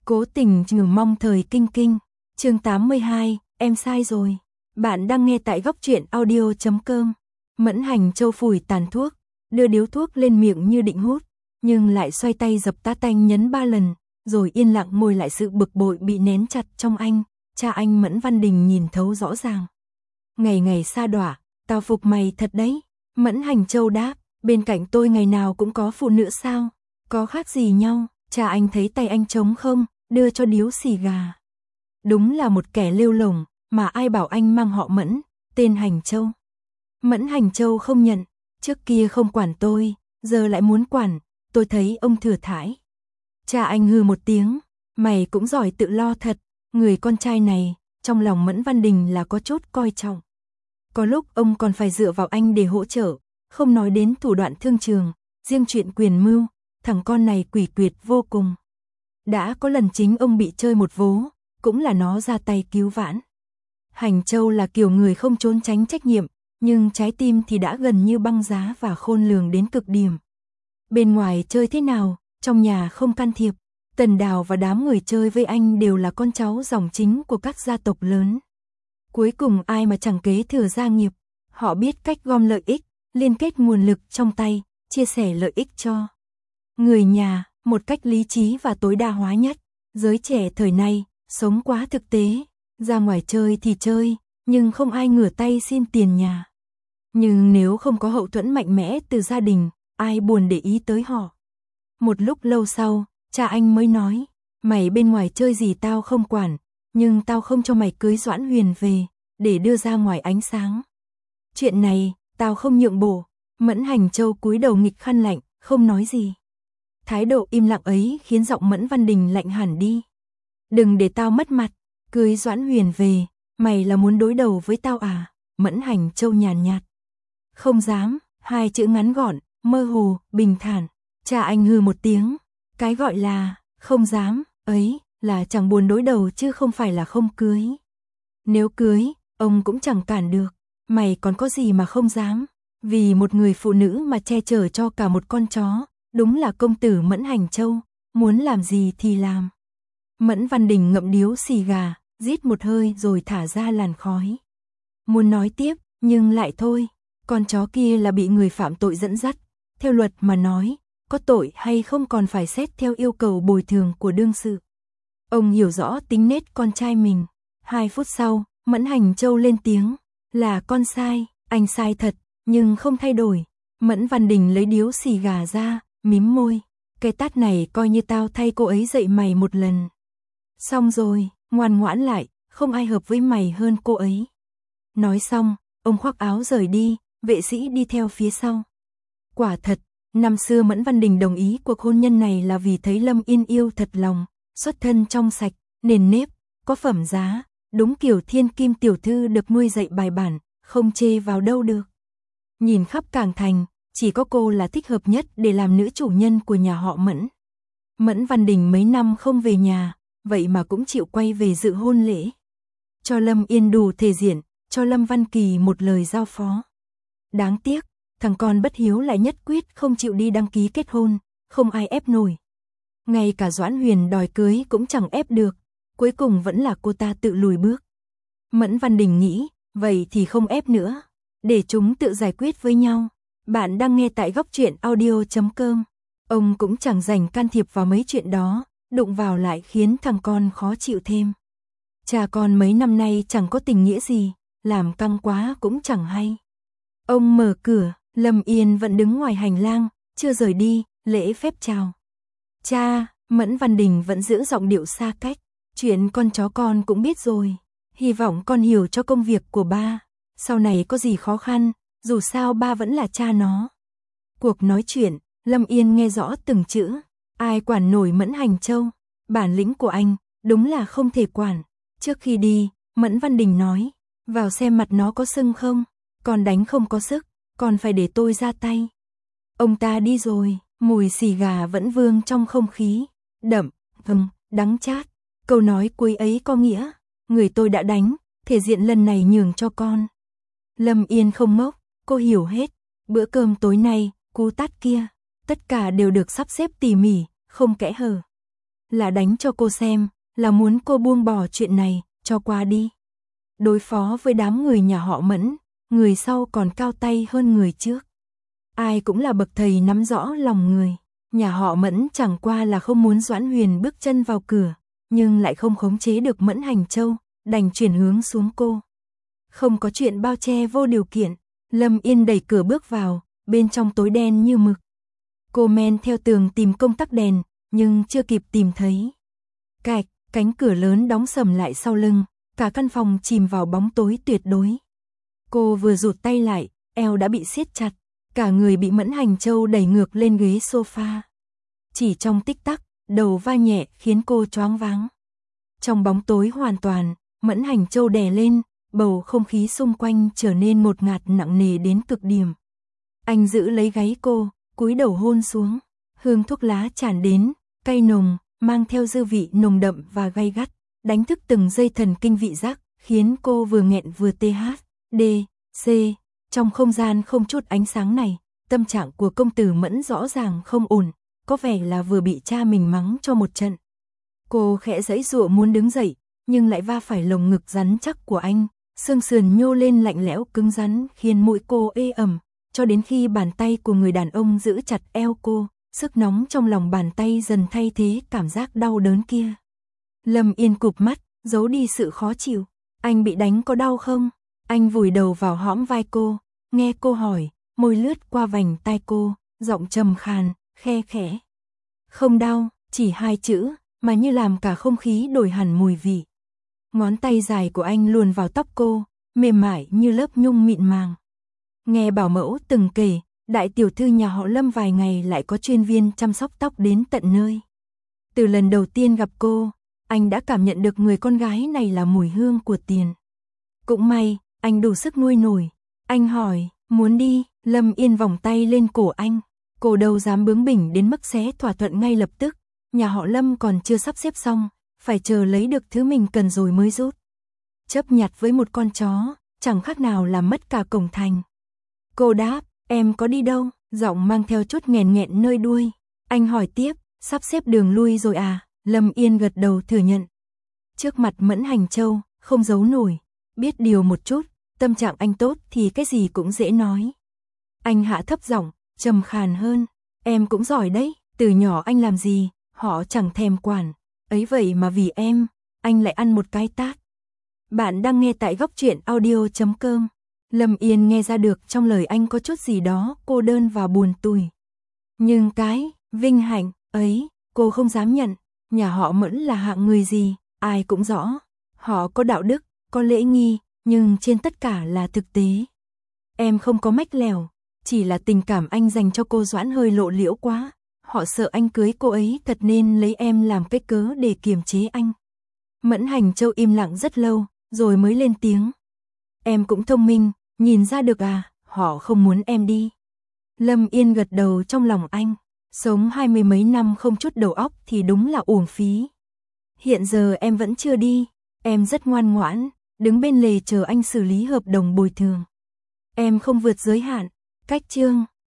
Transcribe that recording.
Cố tình trừ mong thời kinh kinh. Chương 82, em sai rồi. Bạn đang nghe tại góc truyện audio.com. Mẫn Hành Châu phủi tàn thuốc, đưa điếu thuốc lên miệng như định hút, nhưng lại xoay tay dập tá tanh nhấn 3 lần, rồi yên lặng môi lại sự bực bội bị nén chặt trong anh. Cha anh Mẫn Văn Đình nhìn thấu rõ ràng. Ngày ngày sa đọa, tao phục mày thật đấy. Mẫn Hành Châu đáp, bên cạnh tôi ngày nào cũng có phụ nữ sao? Có khác gì nhau? Cha anh thấy tay anh trống không, đưa cho điếu xì gà. Đúng là một kẻ lêu lổng, mà ai bảo anh mang họ Mẫn, tên Hành Châu. Mẫn Hành Châu không nhận, trước kia không quản tôi, giờ lại muốn quản, tôi thấy ông thừa thãi. Cha anh hừ một tiếng, mày cũng giỏi tự lo thật, người con trai này, trong lòng Mẫn Văn Đình là có chút coi trọng. Có lúc ông còn phải dựa vào anh để hỗ trợ, không nói đến thủ đoạn thương trường, riêng chuyện quyền mưu, thằng con này quỷ quyệt vô cùng. Đã có lần chính ông bị chơi một vố, cũng là nó ra tay cứu vãn. Hành Châu là kiểu người không trốn tránh trách nhiệm, nhưng trái tim thì đã gần như băng giá và khôn lường đến cực điểm. Bên ngoài chơi thế nào, trong nhà không can thiệp. Tần Đào và đám người chơi với anh đều là con cháu dòng chính của các gia tộc lớn. Cuối cùng ai mà chẳng kế thừa gia nghiệp, họ biết cách gom lợi ích, liên kết nguồn lực trong tay, chia sẻ lợi ích cho người nhà, một cách lý trí và tối đa hóa nhất. Giới trẻ thời nay, sống quá thực tế, ra ngoài chơi thì chơi, nhưng không ai ngửa tay xin tiền nhà. Nhưng nếu không có hậu thuẫn mạnh mẽ từ gia đình, ai buồn để ý tới họ. Một lúc lâu sau, cha anh mới nói, mày bên ngoài chơi gì tao không quản, nhưng tao không cho mày cưới Doãn Huyền về, để đưa ra ngoài ánh sáng. Chuyện này, tao không nhượng bộ. Mẫn Hành Châu cúi đầu nghịch khăn lạnh, không nói gì. Thái độ im lặng ấy khiến giọng Mẫn Văn Đình lạnh hẳn đi. Đừng để tao mất mặt, cưới Doãn Huyền về, mày là muốn đối đầu với tao à? Mẫn Hành Châu nhàn nhạt. Không dám, hai chữ ngắn gọn, mơ hồ, bình thản. Cha anh hừ một tiếng, cái gọi là không dám ấy là chẳng buồn đối đầu chứ không phải là không cưới. Nếu cưới, ông cũng chẳng cản được, mày còn có gì mà không dám, vì một người phụ nữ mà che chở cho cả một con chó, đúng là công tử Mẫn Hành Châu, muốn làm gì thì làm. Mẫn Văn Đình ngậm điếu xì gà, rít một hơi rồi thả ra làn khói. Muốn nói tiếp, nhưng lại thôi, con chó kia là bị người phạm tội dẫn dắt, theo luật mà nói, có tội hay không còn phải xét theo yêu cầu bồi thường của đương sự. Ông hiểu rõ tính nết con trai mình. 2 phút sau, Mẫn Hành Châu lên tiếng, là con sai, anh sai thật, nhưng không thay đổi. Mẫn Văn Đình lấy điếu xì gà ra, mím môi, cái tát này coi như tao thay cô ấy dạy mày một lần. Xong rồi, ngoan ngoãn lại, không ai hợp với mày hơn cô ấy. Nói xong, ông khoác áo rời đi, vệ sĩ đi theo phía sau. Quả thật, năm xưa Mẫn Văn Đình đồng ý cuộc hôn nhân này là vì thấy Lâm Yên yêu thật lòng, xuất thân trong sạch, nền nếp, có phẩm giá, đúng kiểu thiên kim tiểu thư được nuôi dạy bài bản, không chê vào đâu được. Nhìn khắp Cảng Thành, chỉ có cô là thích hợp nhất để làm nữ chủ nhân của nhà họ Mẫn. Mẫn Văn Đình mấy năm không về nhà, vậy mà cũng chịu quay về dự hôn lễ. Cho Lâm Yên đủ thể diện, cho Lâm Văn Kỳ một lời giao phó. Đáng tiếc, thằng con bất hiếu lại nhất quyết không chịu đi đăng ký kết hôn, không ai ép nổi. Ngay cả Doãn Huyền đòi cưới cũng chẳng ép được, cuối cùng vẫn là cô ta tự lùi bước. Mẫn Văn Đình nghĩ, vậy thì không ép nữa, để chúng tự giải quyết với nhau. Bạn đang nghe tại góc truyện audio.com. Ông cũng chẳng dành can thiệp vào mấy chuyện đó, đụng vào lại khiến thằng con khó chịu thêm. Cha con mấy năm nay chẳng có tình nghĩa gì, làm căng quá cũng chẳng hay. Ông mở cửa, Lâm Yên vẫn đứng ngoài hành lang, chưa rời đi, lễ phép chào. Cha, Mẫn Văn Đình vẫn giữ giọng điệu xa cách, chuyện con chó con cũng biết rồi, hy vọng con hiểu cho công việc của ba, sau này có gì khó khăn, dù sao ba vẫn là cha nó. Cuộc nói chuyện, Lâm Yên nghe rõ từng chữ, ai quản nổi Mẫn Hành Châu, bản lĩnh của anh, đúng là không thể quản. Trước khi đi, Mẫn Văn Đình nói, vào xem mặt nó có sưng không, còn đánh không có sức, còn phải để tôi ra tay. Ông ta đi rồi, mùi xì gà vẫn vương trong không khí, đậm, đắng chát. Câu nói cuối ấy có nghĩa, người tôi đã đánh, thể diện lần này nhường cho con. Lâm Yên không ngốc, cô hiểu hết, bữa cơm tối nay, cú tát kia, tất cả đều được sắp xếp tỉ mỉ, không kẽ hở. là đánh cho cô xem, là muốn cô buông bỏ chuyện này, cho qua đi. Đối phó với đám người nhà họ Mẫn, người sau còn cao tay hơn người trước. Ai cũng là bậc thầy nắm rõ lòng người. Nhà họ Mẫn chẳng qua là không muốn Doãn Huyền bước chân vào cửa, nhưng lại không khống chế được Mẫn Hành Châu, đành chuyển hướng xuống cô. Không có chuyện bao che vô điều kiện, Lâm Yên đẩy cửa bước vào, bên trong tối đen như mực. Cô men theo tường tìm công tắc đèn, nhưng chưa kịp tìm thấy. Cạch, cánh cửa lớn đóng sầm lại sau lưng, cả căn phòng chìm vào bóng tối tuyệt đối. Cô vừa rụt tay lại, eo đã bị siết chặt, cả người bị Mẫn Hành Châu đẩy ngược lên ghế sofa. Chỉ trong tích tắc, đầu va nhẹ khiến cô choáng váng. Trong bóng tối hoàn toàn, Mẫn Hành Châu đè lên, bầu không khí xung quanh trở nên ngột ngạt nặng nề đến cực điểm. Anh giữ lấy gáy cô, cúi đầu hôn xuống, hương thuốc lá tràn đến, cay nồng, mang theo dư vị nồng đậm và gay gắt, đánh thức từng dây thần kinh vị giác, khiến cô vừa nghẹn vừa tê hát, c. Trong không gian không chút ánh sáng này, tâm trạng của công tử Mẫn rõ ràng không ổn, có vẻ là vừa bị cha mình mắng cho một trận. Cô khẽ giãy giụa muốn đứng dậy, nhưng lại va phải lồng ngực rắn chắc của anh, xương sườn nhô lên lạnh lẽo cứng rắn khiến mũi cô ê ẩm, cho đến khi bàn tay của người đàn ông giữ chặt eo cô, sức nóng trong lòng bàn tay dần thay thế cảm giác đau đớn kia. Lâm Yên cụp mắt, giấu đi sự khó chịu. Anh bị đánh có đau không? Anh vùi đầu vào hõm vai cô, nghe cô hỏi, môi lướt qua vành tai cô, giọng trầm khàn, khe khẽ. Không đau, chỉ hai chữ, mà như làm cả không khí đổi hẳn mùi vị. Ngón tay dài của anh luồn vào tóc cô, mềm mại như lớp nhung mịn màng. Nghe bảo mẫu từng kể, đại tiểu thư nhà họ Lâm vài ngày lại có chuyên viên chăm sóc tóc đến tận nơi. Từ lần đầu tiên gặp cô, anh đã cảm nhận được người con gái này là mùi hương của tiền. Cũng may, anh đủ sức nuôi nổi. Anh hỏi, muốn đi? Lâm Yên vòng tay lên cổ anh. Cô đâu dám bướng bỉnh đến mức xé thỏa thuận ngay lập tức. Nhà họ Lâm còn chưa sắp xếp xong, phải chờ lấy được thứ mình cần rồi mới rút. Chấp nhặt với một con chó, chẳng khác nào làm mất cả cổng thành. Cô đáp, em có đi đâu? Giọng mang theo chút nghẹn nghẹn nơi đuôi. Anh hỏi tiếp, sắp xếp đường lui rồi à? Lâm Yên gật đầu thừa nhận. Trước mặt Mẫn Hành Châu, không giấu nổi. Biết điều một chút, tâm trạng anh tốt thì cái gì cũng dễ nói. Anh hạ thấp giọng, trầm khàn hơn. Em cũng giỏi đấy, từ nhỏ anh làm gì, họ chẳng thèm quản. Ấy vậy mà vì em, anh lại ăn một cái tát. Bạn đang nghe tại Góc Truyện Audio.com. Lâm Yên nghe ra được trong lời anh có chút gì đó cô đơn và buồn tủi. Nhưng cái vinh hạnh ấy, cô không dám nhận. Nhà họ Mẫn là hạng người gì, ai cũng rõ. Họ có đạo đức, có lễ nghi, nhưng trên tất cả là thực tế. Em không có mách lèo, chỉ là tình cảm anh dành cho cô Doãn hơi lộ liễu quá. Họ sợ anh cưới cô ấy thật nên lấy em làm cái cớ để kiềm chế anh. Mẫn Hành Châu im lặng rất lâu, rồi mới lên tiếng. Em cũng thông minh, nhìn ra được à, họ không muốn em đi. Lâm Yên gật đầu trong lòng anh. Sống 20 mấy năm không chút đầu óc thì đúng là uổng phí. Hiện giờ em vẫn chưa đi, em rất ngoan ngoãn, đứng bên lề chờ anh xử lý hợp đồng bồi thường. Em không vượt giới hạn, cách chương.